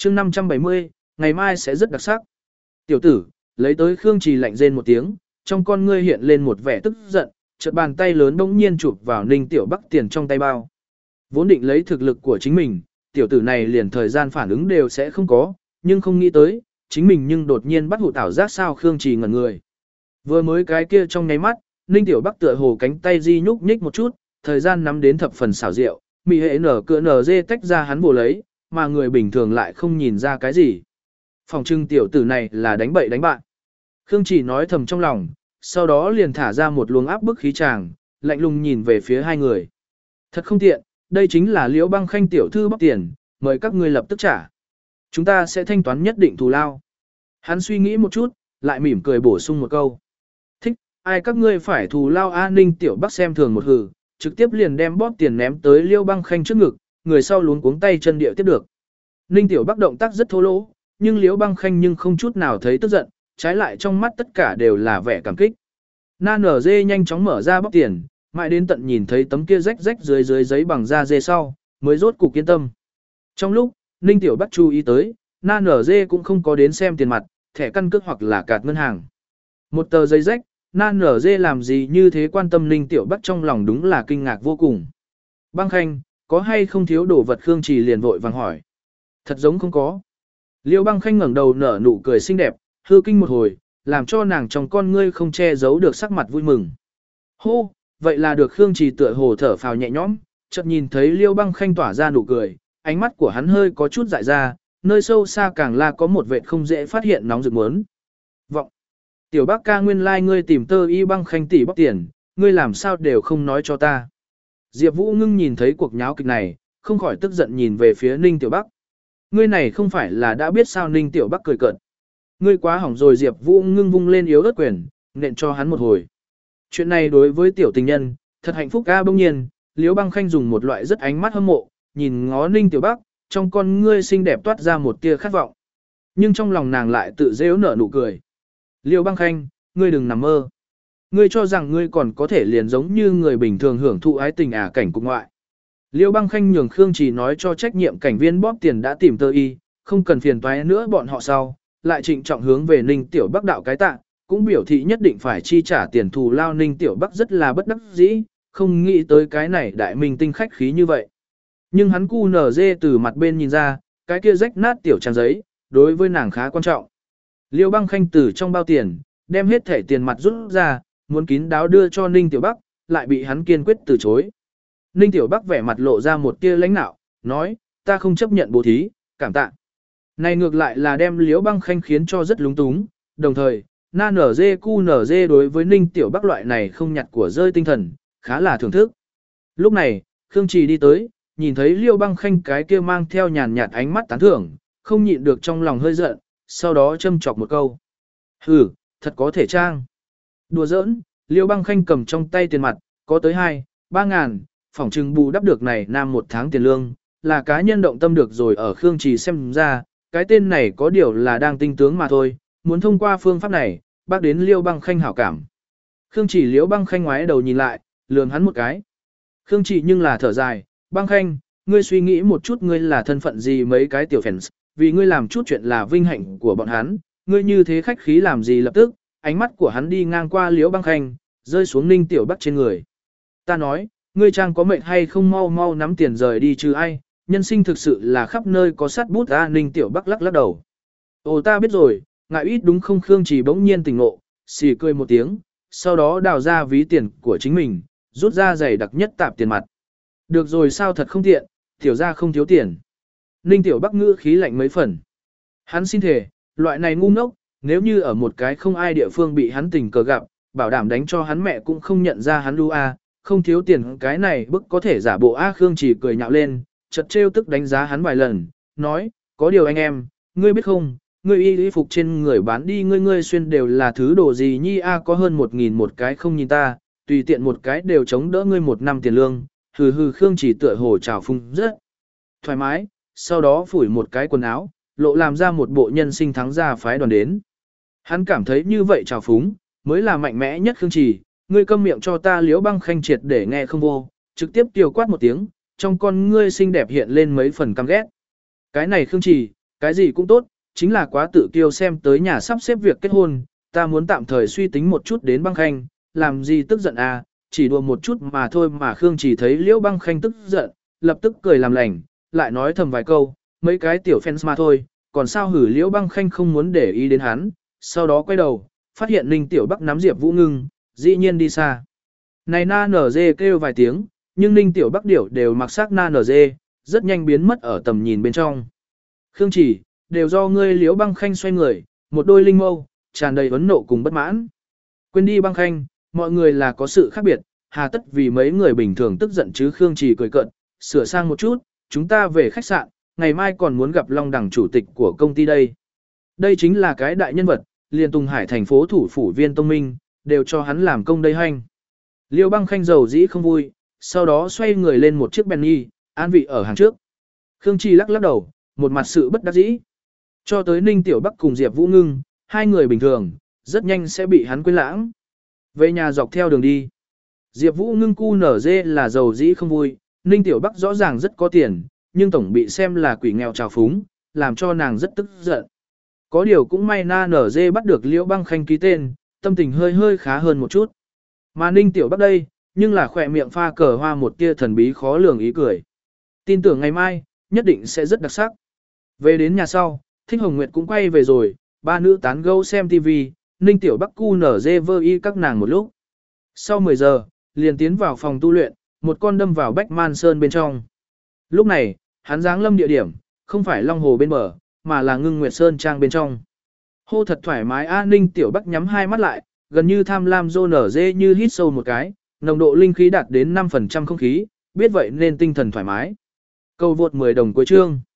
chương 570, ngày mai sẽ rất đặc sắc. Tiểu tử, lấy tới Khương Trì lạnh rên một tiếng, trong con ngươi hiện lên một vẻ tức giận, chợt bàn tay lớn bỗng nhiên chụp vào Ninh Tiểu Bắc tiền trong tay bao. Vốn định lấy thực lực của chính mình, tiểu tử này liền thời gian phản ứng đều sẽ không có, nhưng không nghĩ tới, chính mình nhưng đột nhiên bắt hụ ảo giác sao Khương Trì ngẩn người. Vừa mới cái kia trong nháy mắt, Ninh Tiểu Bắc tựa hồ cánh tay di nhúc nhích một chút, thời gian nắm đến thập phần xảo diệu, mị hệ nở cựa nở dê tách ra hắn bổ lấy, mà người bình thường lại không nhìn ra cái gì. Phòng trưng tiểu tử này là đánh bậy đánh bạn. Khương Trì nói thầm trong lòng, sau đó liền thả ra một luồng áp bức khí tràng, lạnh lùng nhìn về phía hai người. Thật không tiện, đây chính là Liễu Băng Khanh tiểu thư bóc tiền, mời các ngươi lập tức trả. Chúng ta sẽ thanh toán nhất định thù lao. Hắn suy nghĩ một chút, lại mỉm cười bổ sung một câu. Thích, ai các ngươi phải thù lao an ninh tiểu Bắc xem thường một hừ, trực tiếp liền đem bóp tiền ném tới Liễu Băng Khanh trước ngực, người sau luống cuống tay chân địa tiếp được. Ninh tiểu Bắc động tác rất thô lỗ, nhưng Liễu Băng Khanh nhưng không chút nào thấy tức giận, trái lại trong mắt tất cả đều là vẻ cảm kích. Na nở dê nhanh chóng mở ra bóp tiền, mãi đến tận nhìn thấy tấm kia rách rách dưới giấy bằng da dê sau, mới rốt cục yên tâm. Trong lúc, Ninh Tiểu Bắc chú ý tới, Na nở dê cũng không có đến xem tiền mặt, thẻ căn cước hoặc là card ngân hàng. Một tờ giấy rách, Na nở dê làm gì như thế quan tâm Ninh Tiểu Bắc trong lòng đúng là kinh ngạc vô cùng. Băng Khanh, có hay không thiếu đồ vật Khương Trì liền vội vàng hỏi. Thật giống không có. Liêu Băng Khanh ngẩng đầu nở nụ cười xinh đẹp, hư kinh một hồi, làm cho nàng trong con ngươi không che giấu được sắc mặt vui mừng. Hô, vậy là được Khương Trì tựa hồ thở phào nhẹ nhõm, chợt nhìn thấy Liêu Băng Khanh tỏa ra nụ cười, ánh mắt của hắn hơi có chút dại ra, nơi sâu xa càng là có một vệt không dễ phát hiện nóng rực muốn. Vọng. Tiểu Bắc ca nguyên lai ngươi tìm tơ y Băng Khanh tỷ bóc tiền, ngươi làm sao đều không nói cho ta. Diệp Vũ Ngưng nhìn thấy cuộc nháo kịch này, không khỏi tức giận nhìn về phía Ninh Tiểu Bắc. Ngươi này không phải là đã biết sao Ninh Tiểu Bắc cười cợt. Ngươi quá hỏng rồi Diệp Vũ Ngưng vung lên yếu ớt quyền, nện cho hắn một hồi. Chuyện này đối với tiểu tình nhân, thật hạnh phúc ca bỗng nhiên, Liễu Băng Khanh dùng một loại rất ánh mắt hâm mộ, nhìn ngó Ninh Tiểu Bắc, trong con ngươi xinh đẹp toát ra một tia khát vọng. Nhưng trong lòng nàng lại tự giễu nở nụ cười. Liễu Băng Khanh, ngươi đừng nằm mơ. Ngươi cho rằng ngươi còn có thể liền giống như người bình thường hưởng thụ ái tình cảnh cục ngoại. Liễu Băng Khanh nhường Khương Trì nói cho trách nhiệm cảnh viên bóp tiền đã tìm tơ y, không cần phiền toái nữa bọn họ sau, lại trịnh trọng hướng về Ninh Tiểu Bắc đạo cái tạ, cũng biểu thị nhất định phải chi trả tiền thù lao. Ninh Tiểu Bắc rất là bất đắc dĩ, không nghĩ tới cái này đại minh tinh khách khí như vậy. Nhưng hắn cu nở dê từ mặt bên nhìn ra, cái kia rách nát tiểu trang giấy, đối với nàng khá quan trọng. Liêu Băng Khanh từ trong bao tiền, đem hết thẻ tiền mặt rút ra, muốn kín đáo đưa cho Ninh Tiểu Bắc, lại bị hắn kiên quyết từ chối. Ninh Tiểu Bắc vẻ mặt lộ ra một tia lãnh nạo, nói, ta không chấp nhận bố thí, cảm tạ. Này ngược lại là đem Liễu Băng Khanh khiến cho rất lúng túng, đồng thời, Na nở dê cu nở dê đối với Ninh Tiểu Bắc loại này không nhặt của rơi tinh thần, khá là thưởng thức. Lúc này, Khương Trì đi tới, nhìn thấy Liễu Băng Khanh cái kia mang theo nhàn nhạt ánh mắt tán thưởng, không nhịn được trong lòng hơi giận, sau đó châm chọc một câu. Hừ, thật có thể trang. Đùa giỡn, Liễu Băng Khanh cầm trong tay tiền mặt, có tới 2-3 ngàn, phỏng chừng bù đắp được này nam một tháng tiền lương, là cá nhân động tâm được rồi. Ở Khương Trì xem ra, cái tên này có điều là đang tinh tướng mà thôi, muốn thông qua phương pháp này, bác đến Liễu Băng Khanh hảo cảm. Khương Trì Liễu Băng Khanh ngoái đầu nhìn lại, lườm hắn một cái. Khương Trì nhưng là thở dài, Băng Khanh, ngươi suy nghĩ một chút ngươi là thân phận gì mấy cái tiểu fans, vì ngươi làm chút chuyện là vinh hạnh của bọn hắn, ngươi như thế khách khí làm gì. Lập tức, ánh mắt của hắn đi ngang qua Liễu Băng Khanh, rơi xuống Ninh Tiểu Bắc trên người. Ta nói, ngươi trang có mệnh hay không mau mau nắm tiền rời đi chứ ai, nhân sinh thực sự là khắp nơi có sát bút. Ninh Tiểu Bắc lắc lắc đầu. Ồ ta biết rồi, ngại ít đúng không. Khương Trì bỗng nhiên tỉnh ngộ, xì cười một tiếng, sau đó đào ra ví tiền của chính mình, rút ra giày đặc nhất tạp tiền mặt. Được rồi sao thật không tiện, tiểu ra không thiếu tiền. Ninh Tiểu Bắc ngữ khí lạnh mấy phần. Hắn xin thề, loại này ngu ngốc, nếu như ở một cái không ai địa phương bị hắn tình cờ gặp, bảo đảm đánh cho hắn mẹ cũng không nhận ra hắn lưu không thiếu tiền cái này bức có thể giả bộ Khương Trì cười nhạo lên, chợt trêu tức đánh giá hắn vài lần, nói, có điều anh em, ngươi biết không, ngươi y phục trên người bán đi ngươi xuyên đều là thứ đồ gì nhi có hơn 1.000 một cái không nhìn ta, tùy tiện một cái đều chống đỡ ngươi 1 năm tiền lương. Hừ hừ. Khương Trì tựa hồ trào phung rất thoải mái, sau đó phủi một cái quần áo, lộ làm ra một bộ nhân sinh thắng gia phái đoàn đến. Hắn cảm thấy như vậy trào phúng, mới là mạnh mẽ nhất. Khương Trì, ngươi câm miệng cho ta. Liễu Băng Khanh triệt để nghe không vô, trực tiếp tiêu quát một tiếng, trong con ngươi xinh đẹp hiện lên mấy phần căm ghét. Cái này Khương Trì, cái gì cũng tốt, chính là quá tự kiêu xem tới nhà sắp xếp việc kết hôn, ta muốn tạm thời suy tính một chút đến băng khanh, làm gì tức giận à, chỉ đùa một chút mà thôi mà Khương chỉ thấy Liễu băng khanh tức giận, lập tức cười làm lành, lại nói thầm vài câu, mấy cái tiểu fans mà thôi, còn sao hử Liễu băng khanh không muốn để ý đến hắn, sau đó quay đầu, phát hiện Ninh Tiểu Bắc nắm Diệp Vũ Ngưng, dĩ nhiên đi xa. Này na nở dê kêu vài tiếng, nhưng Ninh Tiểu Bắc điểu đều mặc sắc na nở dê, rất nhanh biến mất ở tầm nhìn bên trong. Khương chỉ, đều do ngươi Liễu băng khanh xoay người, một đôi linh mâu, tràn đầy vấn nộ cùng bất mãn. Quên đi băng khanh, mọi người là có sự khác biệt, hà tất vì mấy người bình thường tức giận chứ. Khương chỉ cười cợt, sửa sang một chút, chúng ta về khách sạn, ngày mai còn muốn gặp Long Đằng chủ tịch của công ty đây. Đây chính là cái đại nhân vật, liền Tùng Hải thành phố thủ phủ Viên Tông Minh, đều cho hắn làm công đây hanh. Liêu băng khanh dầu dĩ không vui, sau đó xoay người lên một chiếc Bentley, an vị ở hàng trước. Khương Chi lắc lắc đầu, một mặt sự bất đắc dĩ. Cho tới Ninh Tiểu Bắc cùng Diệp Vũ Ngưng, hai người bình thường, rất nhanh sẽ bị hắn quên lãng. Về nhà dọc theo đường đi. Diệp Vũ Ngưng cu nở dê là dầu dĩ không vui, Ninh Tiểu Bắc rõ ràng rất có tiền, nhưng tổng bị xem là quỷ nghèo trào phúng, làm cho nàng rất tức giận. Có điều cũng may na nở dê bắt được Liễu băng khanh ký tên, tâm tình hơi hơi khá hơn một chút. Mà Ninh Tiểu Bắc đây, nhưng là khỏe miệng pha cờ hoa một tia thần bí khó lường ý cười. Tin tưởng ngày mai, nhất định sẽ rất đặc sắc. Về đến nhà sau, Thích Hồng Nguyệt cũng quay về rồi, ba nữ tán gẫu xem TV, Ninh Tiểu Bắc cu nở dê vơ y các nàng một lúc. Sau 10 giờ, liền tiến vào phòng tu luyện, một con đâm vào Bách Man Sơn bên trong. Lúc này, hắn giáng lâm địa điểm, không phải Long Hồ bên bờ, mà là Ngưng Nguyệt Sơn trang bên trong. Hô thật thoải mái a. Ninh Tiểu Bắc nhắm hai mắt lại, gần như tham lam rô nở dê như hít sâu một cái, nồng độ linh khí đạt đến 5% không khí, biết vậy nên tinh thần thoải mái. Cầu vượt 10 đồng cuối chương.